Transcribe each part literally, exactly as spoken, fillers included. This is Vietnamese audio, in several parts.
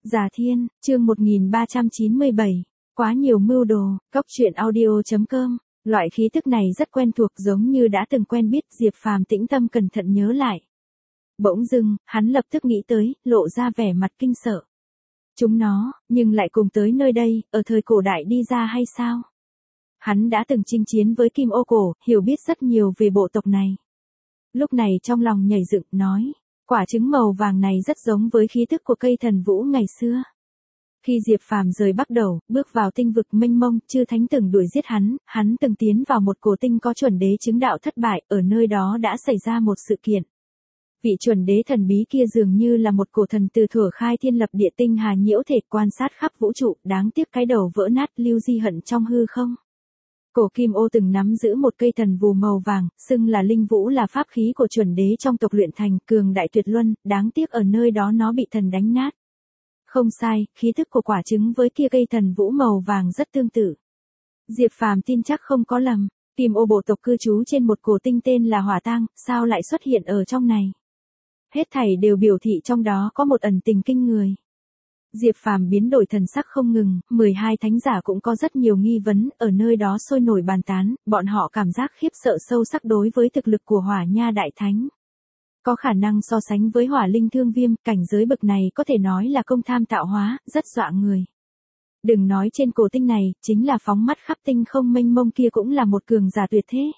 Già Thiên, chương một nghìn ba trăm chín mươi bảy. Quá nhiều mưu đồ, cóc truyện audio chấm com. Loại khí tức này rất quen thuộc, giống như đã từng quen biết. Diệp Phàm tĩnh tâm cẩn thận nhớ lại. Bỗng dưng, hắn lập tức nghĩ tới, lộ ra vẻ mặt kinh sợ. Chúng nó, nhưng lại cùng tới nơi đây, ở thời cổ đại đi ra hay sao? Hắn đã từng chinh chiến với Kim Ô Cổ, hiểu biết rất nhiều về bộ tộc này. Lúc này trong lòng nhảy dựng, nói, quả trứng màu vàng này rất giống với khí tức của cây thần vũ ngày xưa. Khi Diệp Phàm rời Bắc Đầu, bước vào tinh vực mênh mông, chư thánh từng đuổi giết hắn, hắn từng tiến vào một cổ tinh có chuẩn đế chứng đạo thất bại, ở nơi đó đã xảy ra một sự kiện. Vị chuẩn đế thần bí kia dường như là một cổ thần từ thuở khai thiên lập địa, tinh hà nhiễu thể, quan sát khắp vũ trụ, đáng tiếc cái đầu vỡ nát, lưu di hận trong hư không. Cổ Kim Ô từng nắm giữ một cây thần vù màu vàng, xưng là linh vũ, là pháp khí của chuẩn đế trong tộc luyện thành, cường đại tuyệt luân, đáng tiếc ở nơi đó nó bị thần đánh nát. Không sai, khí thức của quả trứng với kia cây thần vũ màu vàng rất tương tự. Diệp Phàm tin chắc không có lầm, Kim Ô bộ tộc cư trú trên một cổ tinh tên là Hỏa Tang, sao lại xuất hiện ở trong này? Hết thảy đều biểu thị trong đó có một ẩn tình kinh người. Diệp Phàm biến đổi thần sắc không ngừng, mười hai thánh giả cũng có rất nhiều nghi vấn, ở nơi đó sôi nổi bàn tán, bọn họ cảm giác khiếp sợ sâu sắc đối với thực lực của Hỏa Nha Đại Thánh. Có khả năng so sánh với Hỏa Linh Thương Viêm, cảnh giới bậc này có thể nói là công tham tạo hóa, rất dọa người. Đừng nói trên cổ tinh này, chính là phóng mắt khắp tinh không mênh mông kia cũng là một cường giả tuyệt thế.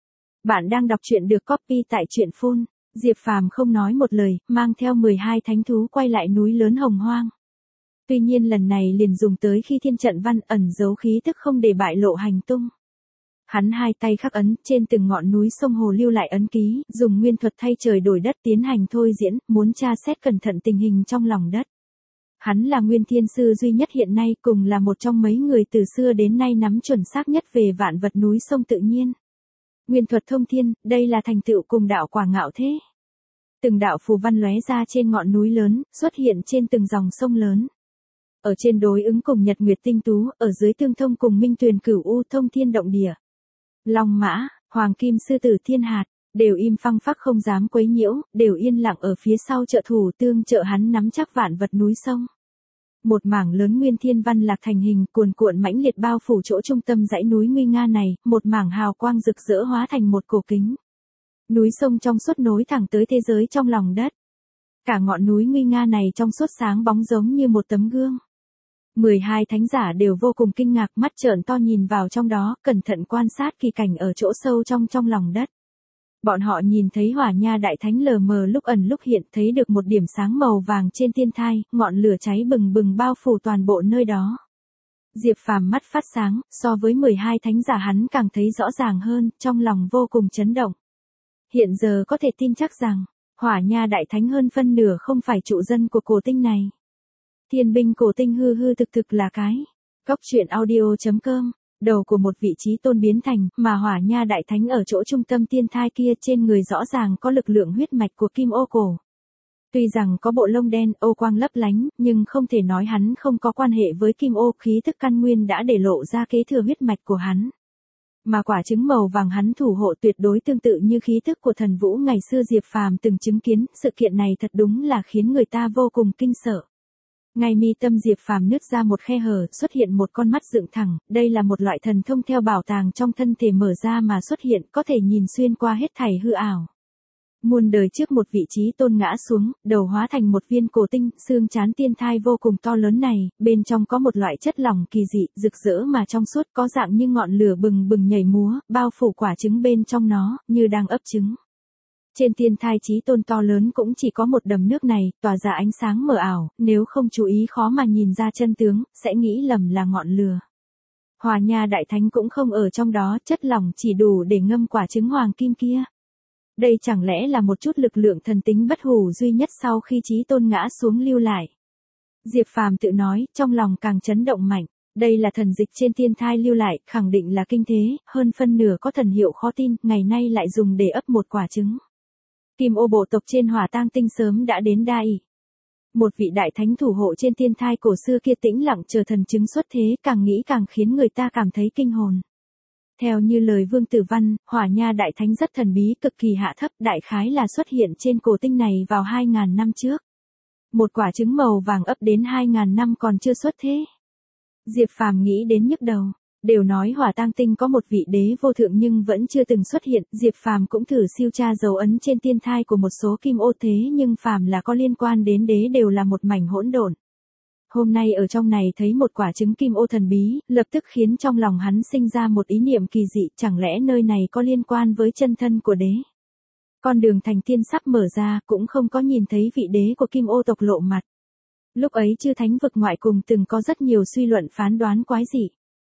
Bạn đang đọc truyện được copy tại truyện phun. Diệp Phàm không nói một lời, mang theo mười hai thánh thú quay lại núi lớn Hồng Hoang. Tuy nhiên lần này liền dùng tới khi thiên trận văn, ẩn giấu khí tức không để bại lộ hành tung. Hắn hai tay khắc ấn, trên từng ngọn núi sông hồ lưu lại ấn ký, dùng nguyên thuật thay trời đổi đất tiến hành thôi diễn, muốn tra xét cẩn thận tình hình trong lòng đất. Hắn là Nguyên Thiên Sư duy nhất hiện nay, cùng là một trong mấy người từ xưa đến nay nắm chuẩn xác nhất về vạn vật núi sông tự nhiên. Nguyên thuật thông thiên, đây là thành tựu cùng đạo quả ngạo thế. Từng đạo phù văn lóe ra trên ngọn núi lớn, xuất hiện trên từng dòng sông lớn. Ở trên đối ứng cùng Nhật Nguyệt Tinh Tú, ở dưới tương thông cùng Minh Tuyền Cửu U, thông thiên động địa. Long Mã, Hoàng Kim Sư Tử Thiên Hạt, đều im phăng phắc không dám quấy nhiễu, đều yên lặng ở phía sau trợ thủ tương trợ hắn nắm chắc vạn vật núi sông. Một mảng lớn nguyên thiên văn lạc thành hình, cuồn cuộn mãnh liệt bao phủ chỗ trung tâm dãy núi nguy nga này, một mảng hào quang rực rỡ hóa thành một cổ kính. Núi sông trong suốt nối thẳng tới thế giới trong lòng đất. Cả ngọn núi nguy nga này trong suốt sáng bóng giống như một tấm gương. mười hai thánh giả đều vô cùng kinh ngạc, mắt trợn to nhìn vào trong đó, cẩn thận quan sát kỳ cảnh ở chỗ sâu trong trong lòng đất. Bọn họ nhìn thấy Hỏa Nha Đại Thánh lờ mờ lúc ẩn lúc hiện, thấy được một điểm sáng màu vàng trên thiên thai, ngọn lửa cháy bừng bừng bao phủ toàn bộ nơi đó. Diệp Phàm mắt phát sáng, so với mười hai thánh giả hắn càng thấy rõ ràng hơn, trong lòng vô cùng chấn động. Hiện giờ có thể tin chắc rằng, Hỏa Nha Đại Thánh hơn phân nửa không phải trụ dân của cổ tinh này. Thiên binh cổ tinh hư hư thực thực là cái. Cóc truyện audio chấm com. Đầu của một vị trí tôn biến thành, mà Hỏa Nha Đại Thánh ở chỗ trung tâm tiên thai kia, trên người rõ ràng có lực lượng huyết mạch của Kim Ô Cổ. Tuy rằng có bộ lông đen, ô quang lấp lánh, nhưng không thể nói hắn không có quan hệ với Kim Ô, khí thức căn nguyên đã để lộ ra kế thừa huyết mạch của hắn. Mà quả trứng màu vàng hắn thủ hộ tuyệt đối tương tự như khí thức của thần vũ ngày xưa Diệp Phàm từng chứng kiến, sự kiện này thật đúng là khiến người ta vô cùng kinh sợ. Ngay mi tâm Diệp Phàm nứt ra một khe hở, xuất hiện một con mắt dựng thẳng, đây là một loại thần thông theo bảo tàng trong thân thể mở ra mà xuất hiện, có thể nhìn xuyên qua hết thảy hư ảo. Muôn đời trước một vị trí tôn ngã xuống, đầu hóa thành một viên cổ tinh, xương trán tiên thai vô cùng to lớn này, bên trong có một loại chất lỏng kỳ dị, rực rỡ mà trong suốt, có dạng như ngọn lửa bừng bừng nhảy múa, bao phủ quả trứng bên trong nó, như đang ấp trứng. Trên tiên thai chí tôn to lớn cũng chỉ có một đầm nước này, tỏa ra ánh sáng mờ ảo, nếu không chú ý khó mà nhìn ra chân tướng, sẽ nghĩ lầm là ngọn lửa. Hỏa Nha Đại Thánh cũng không ở trong đó, chất lỏng chỉ đủ để ngâm quả trứng hoàng kim kia. Đây chẳng lẽ là một chút lực lượng thần tính bất hủ duy nhất sau khi chí tôn ngã xuống lưu lại. Diệp Phàm tự nói, trong lòng càng chấn động mạnh. Đây là thần dịch trên tiên thai lưu lại, khẳng định là kinh thế, hơn phân nửa có thần hiệu khó tin, ngày nay lại dùng để ấp một quả trứng. Kim Ô bộ tộc trên Hỏa Tang tinh sớm đã đến đa ỷ. Một vị đại thánh thủ hộ trên tiên thai cổ xưa kia tĩnh lặng chờ thần chứng xuất thế, càng nghĩ càng khiến người ta cảm thấy kinh hồn. Theo như lời Vương Tử Văn, Hỏa Nha Đại Thánh rất thần bí, cực kỳ hạ thấp, đại khái là xuất hiện trên cổ tinh này vào hai ngàn năm trước. Một quả trứng màu vàng ấp đến hai ngàn năm còn chưa xuất thế. Diệp Phàm nghĩ đến nhức đầu. Đều nói Hỏa Tang Tinh có một vị đế vô thượng nhưng vẫn chưa từng xuất hiện, Diệp Phàm cũng thử siêu tra dấu ấn trên tiên thai của một số kim ô thế nhưng phàm là có liên quan đến đế đều là một mảnh hỗn độn. Hôm nay ở trong này thấy một quả trứng kim ô thần bí, lập tức khiến trong lòng hắn sinh ra một ý niệm kỳ dị, chẳng lẽ nơi này có liên quan với chân thân của đế. Con đường thành tiên sắp mở ra, cũng không có nhìn thấy vị đế của kim ô tộc lộ mặt. Lúc ấy chư thánh vực ngoại cùng từng có rất nhiều suy luận phán đoán quái dị.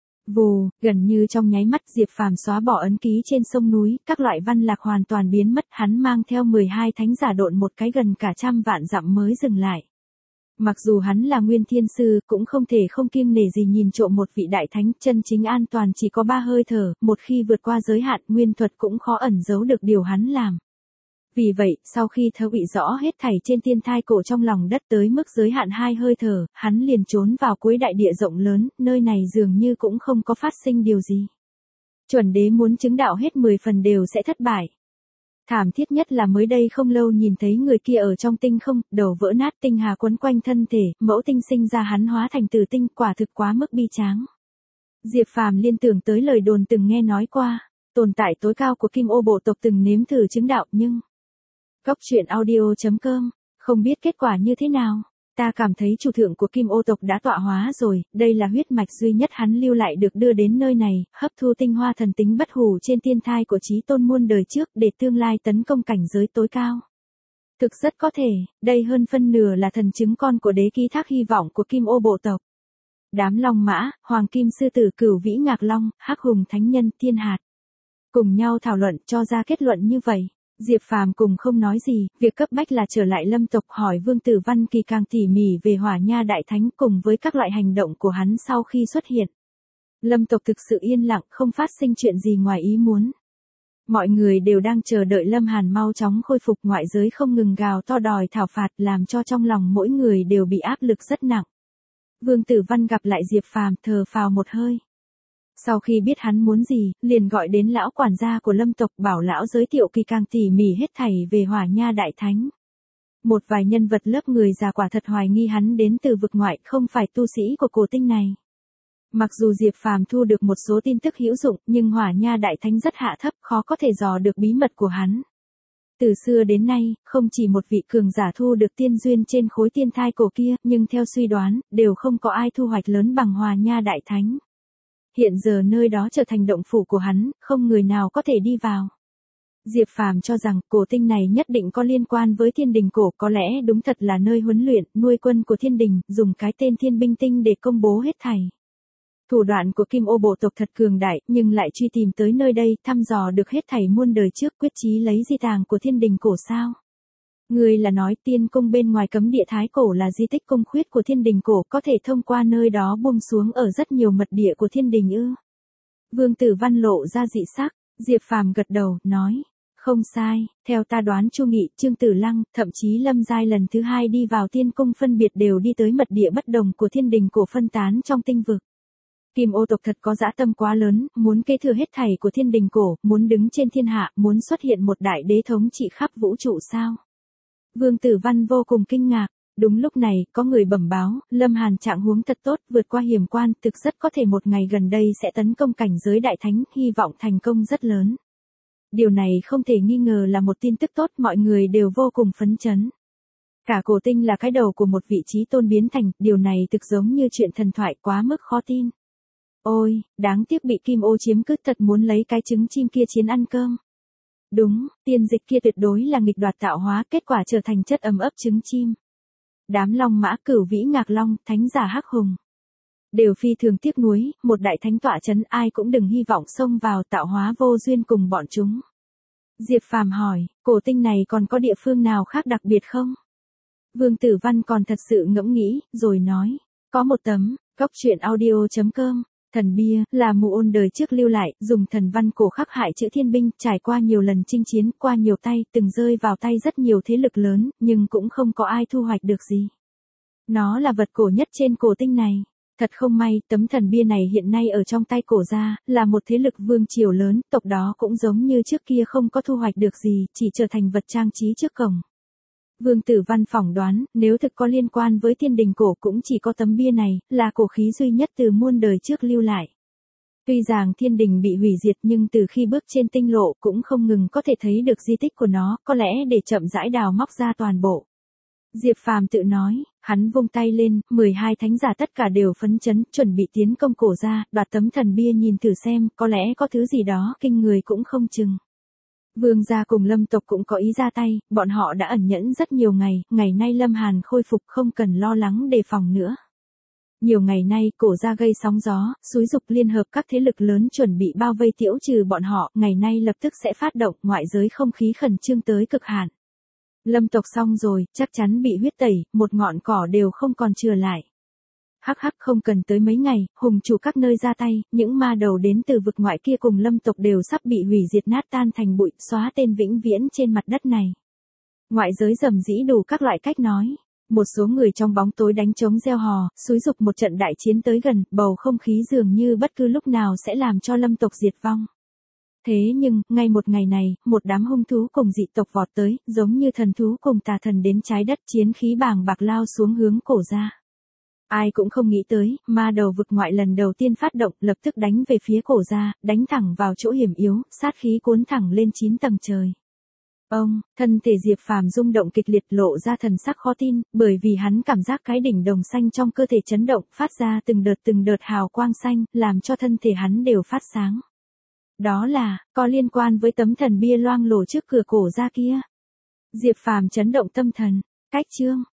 Vù, gần như trong nháy mắt Diệp Phàm xóa bỏ ấn ký trên sông núi, các loại văn lạc hoàn toàn biến mất, hắn mang theo mười hai thánh giả độn một cái gần cả trăm vạn dặm mới dừng lại. Mặc dù hắn là nguyên thiên sư, cũng không thể không kiêng nể gì nhìn trộm một vị đại thánh, chân chính an toàn chỉ có ba hơi thở, một khi vượt qua giới hạn, nguyên thuật cũng khó ẩn giấu được điều hắn làm. Vì vậy, sau khi thấu bị rõ hết thảy trên tiên thai cổ trong lòng đất tới mức giới hạn hai hơi thở, hắn liền trốn vào cuối đại địa rộng lớn, nơi này dường như cũng không có phát sinh điều gì. Chuẩn đế muốn chứng đạo hết mười phần đều sẽ thất bại. Thảm thiết nhất là mới đây không lâu nhìn thấy người kia ở trong tinh không, đầu vỡ nát tinh hà quấn quanh thân thể, mẫu tinh sinh ra hắn hóa thành tử tinh, quả thực quá mức bi tráng. Diệp Phàm liên tưởng tới lời đồn từng nghe nói qua, tồn tại tối cao của kim ô bộ tộc từng nếm thử chứng đạo nhưng... Góc truyện audio chấm com, không biết kết quả như thế nào, ta cảm thấy chủ thượng của kim ô tộc đã tọa hóa rồi, đây là huyết mạch duy nhất hắn lưu lại được đưa đến nơi này, hấp thu tinh hoa thần tính bất hủ trên tiên thai của chí tôn muôn đời trước để tương lai tấn công cảnh giới tối cao. Thực rất có thể, đây hơn phân nửa là thần chứng con của đế ký thác hy vọng của kim ô bộ tộc. Đám long mã, hoàng kim sư tử cửu vĩ ngạc long, hắc hùng thánh nhân tiên hạt. Cùng nhau thảo luận cho ra kết luận như vậy. Diệp Phàm cùng không nói gì, việc cấp bách là trở lại Lâm tộc hỏi Vương Tử Văn kỳ càng tỉ mỉ về Hỏa Nha Đại Thánh cùng với các loại hành động của hắn sau khi xuất hiện. Lâm tộc thực sự yên lặng, không phát sinh chuyện gì ngoài ý muốn. Mọi người đều đang chờ đợi Lâm Hàn mau chóng khôi phục, ngoại giới không ngừng gào to đòi thảo phạt làm cho trong lòng mỗi người đều bị áp lực rất nặng. Vương Tử Văn gặp lại Diệp Phàm thở phào một hơi. Sau khi biết hắn muốn gì, liền gọi đến lão quản gia của Lâm tộc bảo lão giới thiệu kỳ càng tỉ mỉ hết thảy về Hỏa Nha Đại Thánh. Một vài nhân vật lớp người già quả thật hoài nghi hắn đến từ vực ngoại, không phải tu sĩ của cổ tinh này. Mặc dù Diệp Phàm thu được một số tin tức hữu dụng, nhưng Hỏa Nha Đại Thánh rất hạ thấp, khó có thể dò được bí mật của hắn. Từ xưa đến nay, không chỉ một vị cường giả thu được tiên duyên trên khối tiên thai cổ kia, nhưng theo suy đoán, đều không có ai thu hoạch lớn bằng Hỏa Nha Đại Thánh. Hiện giờ nơi đó trở thành động phủ của hắn, không người nào có thể đi vào. Diệp Phàm cho rằng cổ tinh này nhất định có liên quan với thiên đình cổ, có lẽ đúng thật là nơi huấn luyện, nuôi quân của thiên đình, dùng cái tên thiên binh tinh để công bố hết thảy. Thủ đoạn của kim ô bộ tộc thật cường đại, nhưng lại truy tìm tới nơi đây, thăm dò được hết thảy muôn đời trước, quyết chí lấy di tàng của thiên đình cổ sao. Người là nói tiên cung bên ngoài cấm địa thái cổ là di tích cung khuyết của thiên đình cổ, có thể thông qua nơi đó buông xuống ở rất nhiều mật địa của thiên đình ư. Vương Tử Văn lộ ra dị sắc, Diệp Phàm gật đầu, nói, không sai, theo ta đoán Chu Nghị, Trương Tử Lăng, thậm chí Lâm Giai lần thứ hai đi vào tiên cung phân biệt đều đi tới mật địa bất đồng của thiên đình cổ phân tán trong tinh vực. Kim ô tộc thật có dã tâm quá lớn, muốn kế thừa hết thảy của thiên đình cổ, muốn đứng trên thiên hạ, muốn xuất hiện một đại đế thống trị khắp vũ trụ sao. Vương Tử Văn vô cùng kinh ngạc, đúng lúc này, có người bẩm báo, Lâm Hàn trạng huống thật tốt, vượt qua hiểm quan, thực rất có thể một ngày gần đây sẽ tấn công cảnh giới đại thánh, hy vọng thành công rất lớn. Điều này không thể nghi ngờ là một tin tức tốt, mọi người đều vô cùng phấn chấn. Cả cổ tinh là cái đầu của một vị trí tôn biến thành, điều này thực giống như chuyện thần thoại quá mức khó tin. Ôi, đáng tiếc bị kim ô chiếm cứ, thật muốn lấy cái trứng chim kia chiến ăn cơm. Đúng, tiên dịch kia tuyệt đối là nghịch đoạt tạo hóa, kết quả trở thành chất ấm ấp trứng chim. Đám long mã cửu vĩ ngạc long, thánh giả hắc hùng. Đều phi thường tiếc nuối, một đại thánh tọa chấn ai cũng đừng hy vọng xông vào tạo hóa vô duyên cùng bọn chúng. Diệp Phàm hỏi, cổ tinh này còn có địa phương nào khác đặc biệt không? Vương Tử Văn còn thật sự ngẫm nghĩ, rồi nói, có một tấm, góc truyện audio chấm com. Thần bia, là mù ôn đời trước lưu lại, dùng thần văn cổ khắc hại chữ thiên binh, trải qua nhiều lần chinh chiến, qua nhiều tay, từng rơi vào tay rất nhiều thế lực lớn, nhưng cũng không có ai thu hoạch được gì. Nó là vật cổ nhất trên cổ tinh này. Thật không may, tấm thần bia này hiện nay ở trong tay cổ gia, là một thế lực vương triều lớn, tộc đó cũng giống như trước kia không có thu hoạch được gì, chỉ trở thành vật trang trí trước cổng. Vương Tử Văn phỏng đoán, nếu thực có liên quan với thiên đình cổ cũng chỉ có tấm bia này, là cổ khí duy nhất từ muôn đời trước lưu lại. Tuy rằng thiên đình bị hủy diệt nhưng từ khi bước trên tinh lộ cũng không ngừng có thể thấy được di tích của nó, có lẽ để chậm rãi đào móc ra toàn bộ. Diệp Phàm tự nói, hắn vung tay lên, mười hai thánh giả tất cả đều phấn chấn, chuẩn bị tiến công cổ ra, đoạt tấm thần bia nhìn thử xem, có lẽ có thứ gì đó kinh người cũng không chừng. Vương gia cùng Lâm tộc cũng có ý ra tay, bọn họ đã ẩn nhẫn rất nhiều ngày, ngày nay Lâm Hàn khôi phục không cần lo lắng đề phòng nữa. Nhiều ngày nay cổ ra gây sóng gió, xúi dục liên hợp các thế lực lớn chuẩn bị bao vây tiễu trừ bọn họ, ngày nay lập tức sẽ phát động, ngoại giới không khí khẩn trương tới cực hạn. Lâm tộc xong rồi, chắc chắn bị huyết tẩy, một ngọn cỏ đều không còn chừa lại. Hắc hắc không cần tới mấy ngày, hùng chủ các nơi ra tay, những ma đầu đến từ vực ngoại kia cùng Lâm tộc đều sắp bị hủy diệt nát tan thành bụi, xóa tên vĩnh viễn trên mặt đất này. Ngoại giới rầm rĩ đủ các loại cách nói. Một số người trong bóng tối đánh trống reo hò, xúi dục một trận đại chiến tới gần, bầu không khí dường như bất cứ lúc nào sẽ làm cho Lâm tộc diệt vong. Thế nhưng, ngay một ngày này, một đám hung thú cùng dị tộc vọt tới, giống như thần thú cùng tà thần đến trái đất, chiến khí bàng bạc lao xuống hướng cổ ra. Ai cũng không nghĩ tới, ma đầu vực ngoại lần đầu tiên phát động, lập tức đánh về phía cổ ra, đánh thẳng vào chỗ hiểm yếu, sát khí cuốn thẳng lên chín tầng trời. Ông, thân thể Diệp Phàm rung động kịch liệt, lộ ra thần sắc khó tin, bởi vì hắn cảm giác cái đỉnh đồng xanh trong cơ thể chấn động, phát ra từng đợt từng đợt hào quang xanh, làm cho thân thể hắn đều phát sáng. Đó là, có liên quan với tấm thần bia loang lổ trước cửa cổ ra kia. Diệp Phàm chấn động tâm thần, cách chương.